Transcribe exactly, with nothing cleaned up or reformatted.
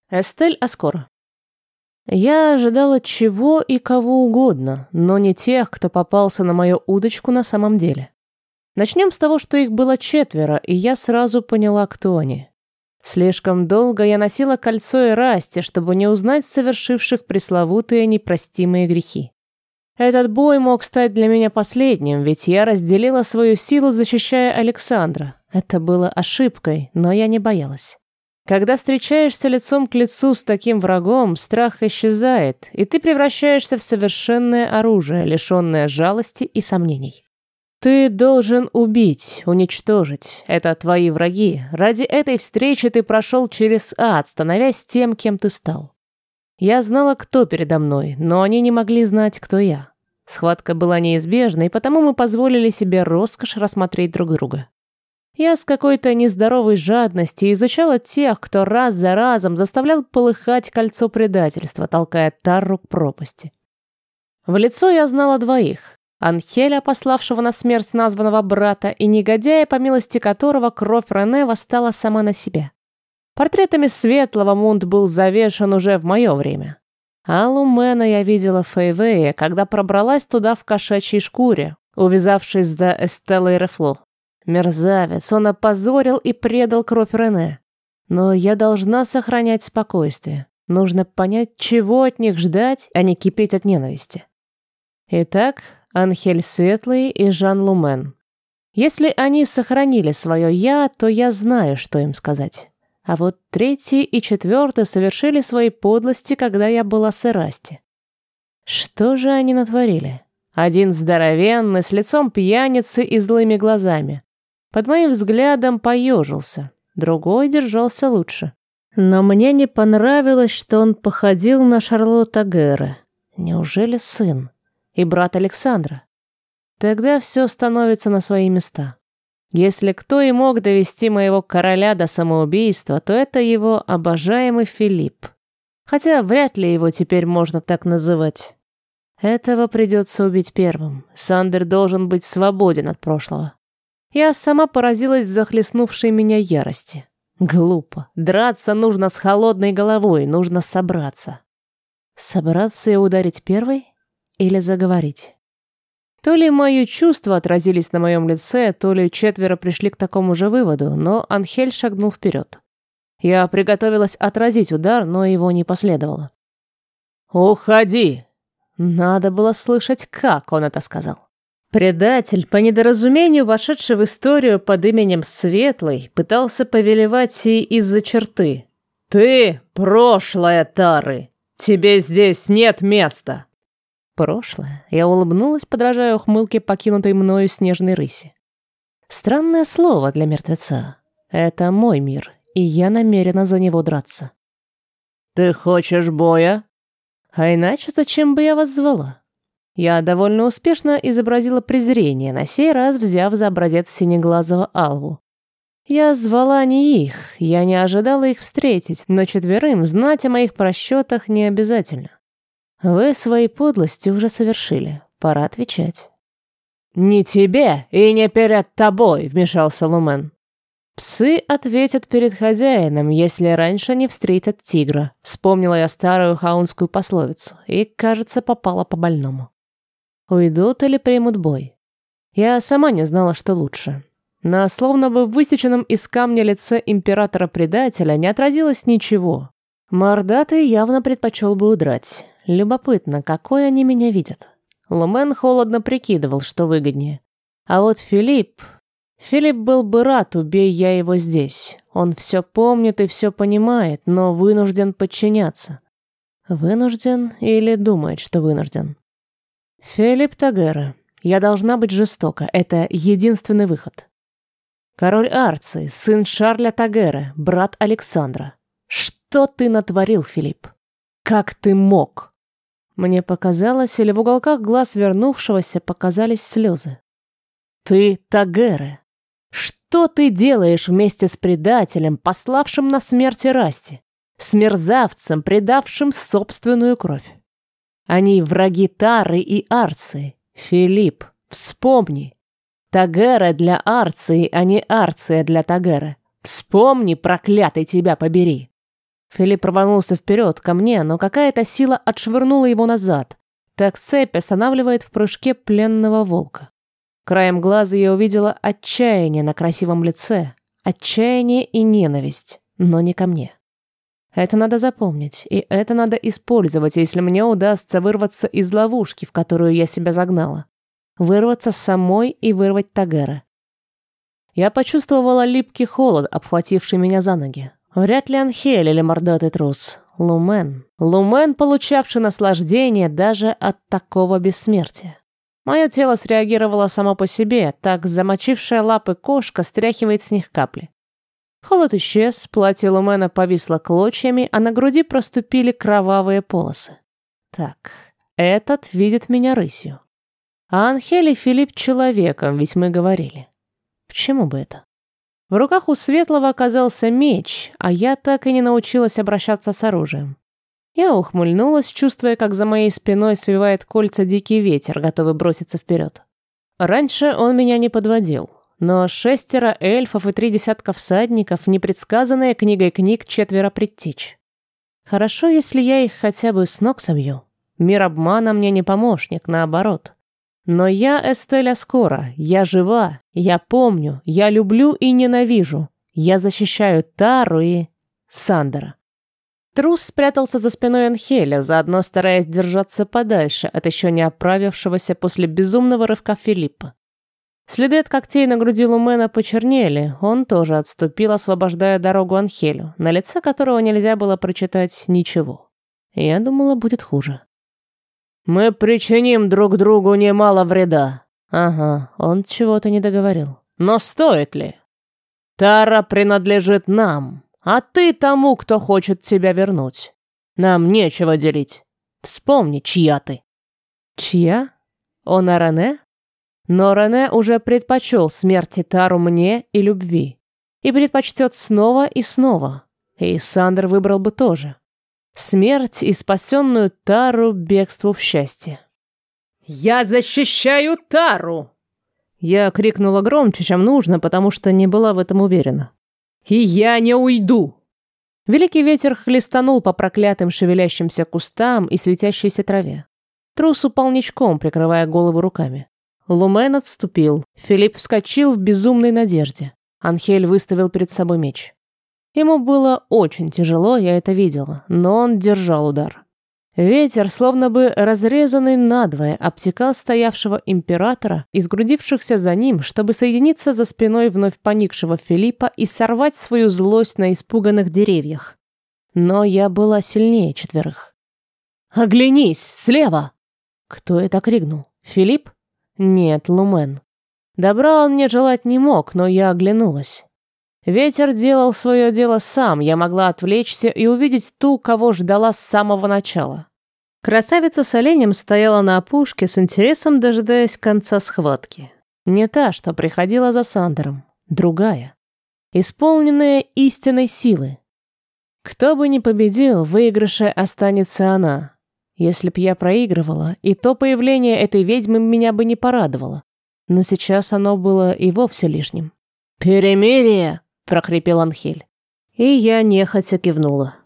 Эстель Аскора. Я ожидала чего и кого угодно, но не тех, кто попался на мою удочку на самом деле. Начнем с того, что их было четверо, и я сразу поняла, кто они. Слишком долго я носила кольцо Эрасти, чтобы не узнать совершивших пресловутые непростимые грехи. Этот бой мог стать для меня последним, ведь я разделила свою силу, защищая Александра. Это было ошибкой, но я не боялась. Когда встречаешься лицом к лицу с таким врагом, страх исчезает, и ты превращаешься в совершенное оружие, лишенное жалости и сомнений. Ты должен убить, уничтожить. Это твои враги. Ради этой встречи ты прошел через ад, становясь тем, кем ты стал. Я знала, кто передо мной, но они не могли знать, кто я. Схватка была неизбежна, и потому мы позволили себе роскошь рассмотреть друг друга. Я с какой-то нездоровой жадностью изучала тех, кто раз за разом заставлял полыхать кольцо предательства, толкая Тарру к пропасти. В лицо я знала двоих. Анхеля, пославшего на смерть названного брата, и негодяя, по милости которого кровь Рене восстала сама на себя. Портретами Светлого Мунд был завешен уже в мое время. А Лумена я видела в Фейвее, когда пробралась туда в кошачьей шкуре, увязавшись за Эстеллой Рефло. Мерзавец, он опозорил и предал кровь Рене. Но я должна сохранять спокойствие. Нужно понять, чего от них ждать, а не кипеть от ненависти. Итак, Анхель Светлый и Жан Лумен. Если они сохранили свое «я», то я знаю, что им сказать. А вот третий и четвертый совершили свои подлости, когда я была с Эрасти. Что же они натворили? Один здоровенный, с лицом пьяницы и злыми глазами. Под моим взглядом поежился, другой держался лучше. Но мне не понравилось, что он походил на Шарлотта Гэра. Неужели сын? И брат Александра? Тогда все становится на свои места. Если кто и мог довести моего короля до самоубийства, то это его обожаемый Филипп. Хотя вряд ли его теперь можно так называть. Этого придется убить первым. Сандер должен быть свободен от прошлого. Я сама поразилась захлестнувшей меня ярости. Глупо. Драться нужно с холодной головой, нужно собраться. Собраться и ударить первой? Или заговорить? То ли мои чувства отразились на моем лице, то ли четверо пришли к такому же выводу, но Анхель шагнул вперед. Я приготовилась отразить удар, но его не последовало. «Уходи!» Надо было слышать, как он это сказал. Предатель, по недоразумению вошедший в историю под именем Светлый, пытался повелевать ей из-за черты. «Ты — прошлое Тары! Тебе здесь нет места!» Прошлое. Я улыбнулась, подражая ухмылке покинутой мною снежной рыси. Странное слово для мертвеца. Это мой мир, и я намерена за него драться. «Ты хочешь боя?» А иначе зачем бы я вас звала? Я довольно успешно изобразила презрение, на сей раз взяв за образец синеглазого Алву. Я звала не их, я не ожидала их встретить, но четверым знать о моих просчетах не обязательно. Вы свои подлости уже совершили, пора отвечать. «Не тебе и не перед тобой», — вмешался Лумен. «Псы ответят перед хозяином, если раньше не встретят тигра», — вспомнила я старую хаунскую пословицу и, кажется, попала по больному. Уйдут или примут бой? Я сама не знала, что лучше. На словно бы высеченном из камня лице императора-предателя не отразилось ничего. Мордатый явно предпочел бы удрать. Любопытно, какой они меня видят. Лумен холодно прикидывал, что выгоднее. А вот Филипп... Филипп был бы рад, убей я его здесь. Он все помнит и все понимает, но вынужден подчиняться. Вынужден или думает, что вынужден? Филипп Тагера. Я должна быть жестока. Это единственный выход. Король Арции, сын Шарля Тагера, брат Александра. Что ты натворил, Филипп? Как ты мог? Мне показалось, или в уголках глаз вернувшегося показались слезы. Ты Тагера. Что ты делаешь вместе с предателем, пославшим на смерть Эрасти? С мерзавцем, предавшим собственную кровь? Они враги Тары и Арции. Филипп, вспомни. Тагера для Арции, а не Арция для Тагера. Вспомни, проклятый тебя побери. Филипп рванулся вперед ко мне, но какая-то сила отшвырнула его назад. Так цепь останавливает в прыжке пленного волка. Краем глаза я увидела отчаяние на красивом лице. Отчаяние и ненависть, но не ко мне. Это надо запомнить, и это надо использовать, если мне удастся вырваться из ловушки, в которую я себя загнала. Вырваться самой и вырвать Тагера. Я почувствовала липкий холод, обхвативший меня за ноги. Вряд ли Анхель или мордатый трус. Лумен. Лумен, получавший наслаждение даже от такого бессмертия. Мое тело среагировало само по себе, так замочившая лапы кошка стряхивает с них капли. Холод исчез, платье Лумена повисло клочьями, а на груди проступили кровавые полосы. Так, этот видит меня рысью. А Анхель и Филипп человеком, ведь мы говорили. К чему бы это? В руках у Светлого оказался меч, а я так и не научилась обращаться с оружием. Я ухмыльнулась, чувствуя, как за моей спиной свивает кольца дикий ветер, готовый броситься вперед. Раньше он меня не подводил, но шестеро эльфов и три десятка всадников, непредсказанные книгой книг четверо предтеч. Хорошо, если я их хотя бы с ног собью. Мир обмана мне не помощник, наоборот. Но я Эстель Аскора, я жива, я помню, я люблю и ненавижу. Я защищаю Тару и... Сандера. Трус спрятался за спиной Анхеля, заодно стараясь держаться подальше от еще не оправившегося после безумного рывка Филиппа. Следы от когтей на груди Лумена почернели, он тоже отступил, освобождая дорогу Анхелю, на лице которого нельзя было прочитать ничего. Я думала, будет хуже. «Мы причиним друг другу немало вреда». Ага, он чего-то не договорил. «Но стоит ли? Тара принадлежит нам, а ты тому, кто хочет тебя вернуть. Нам нечего делить. Вспомни, чья ты». «Чья? Он о Рене?» Но Рене уже предпочел смерти Тару мне и любви. И предпочтет снова и снова. И Сандер выбрал бы тоже. Смерть и спасенную Тару бегству в счастье. «Я защищаю Тару!» Я крикнула громче, чем нужно, потому что не была в этом уверена. «И я не уйду!» Великий ветер хлестанул по проклятым шевелящимся кустам и светящейся траве. Трус упал ничком, прикрывая голову руками. Лумен отступил. Филипп вскочил в безумной надежде. Анхель выставил перед собой меч. Ему было очень тяжело, я это видела, но он держал удар. Ветер, словно бы разрезанный надвое, обтекал стоявшего императора и сгрудившихся за ним, чтобы соединиться за спиной вновь поникшего Филиппа и сорвать свою злость на испуганных деревьях. Но я была сильнее четверых. «Оглянись! Слева!» Кто это крикнул? Филипп? Нет, Лумен. Добра он мне желать не мог, но я оглянулась. Ветер делал свое дело сам, я могла отвлечься и увидеть ту, кого ждала с самого начала. Красавица с оленем стояла на опушке с интересом, дожидаясь конца схватки. Не та, что приходила за Сандером, другая, исполненная истинной силы. Кто бы ни победил, в выигрыше останется она. Если б я проигрывала, и то появление этой ведьмы меня бы не порадовало. Но сейчас оно было и вовсе лишним. «Перемирие!» — прохрипел Анхель. И я нехотя кивнула.